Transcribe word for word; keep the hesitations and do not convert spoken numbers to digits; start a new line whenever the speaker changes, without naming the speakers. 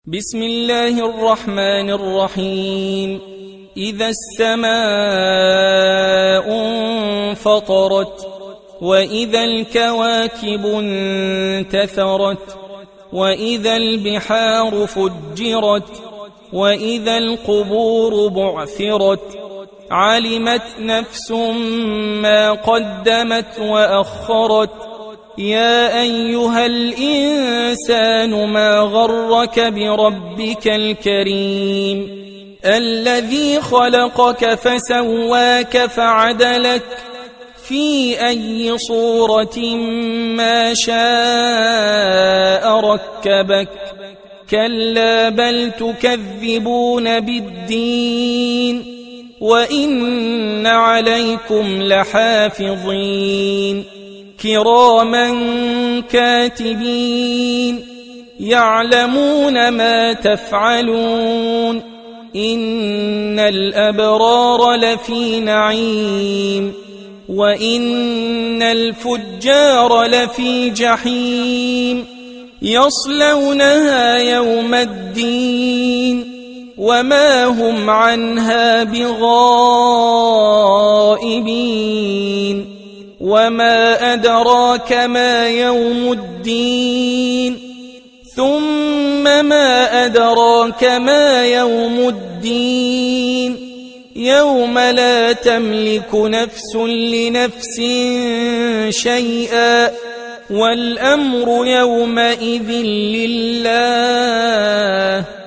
بسم الله الرحمن الرحيم. إذا السماء انفطرت وإذا الكواكب انتثرت وإذا البحار فجرت وإذا القبور بعثرت علمت نفس ما قدمت وأخرت. يا أيها الإنسان ما غرك بربك الكريم الذي خلقك فسواك فعدلك في أي صورة ما شاء ركبك. كلا بل تكذبون بالدين وإن عليكم لحافظين كراما كاتبين يعلمون ما تفعلون. إن الأبرار لفي نعيم وإن الفجار لفي جحيم يصلونها يوم الدين وما هم عنها بغائبين. وما أدراك ما يوم الدين ثم ما أدراك ما يوم الدين يوم لا تملك نفس لنفس شيئا والأمر يومئذ لله.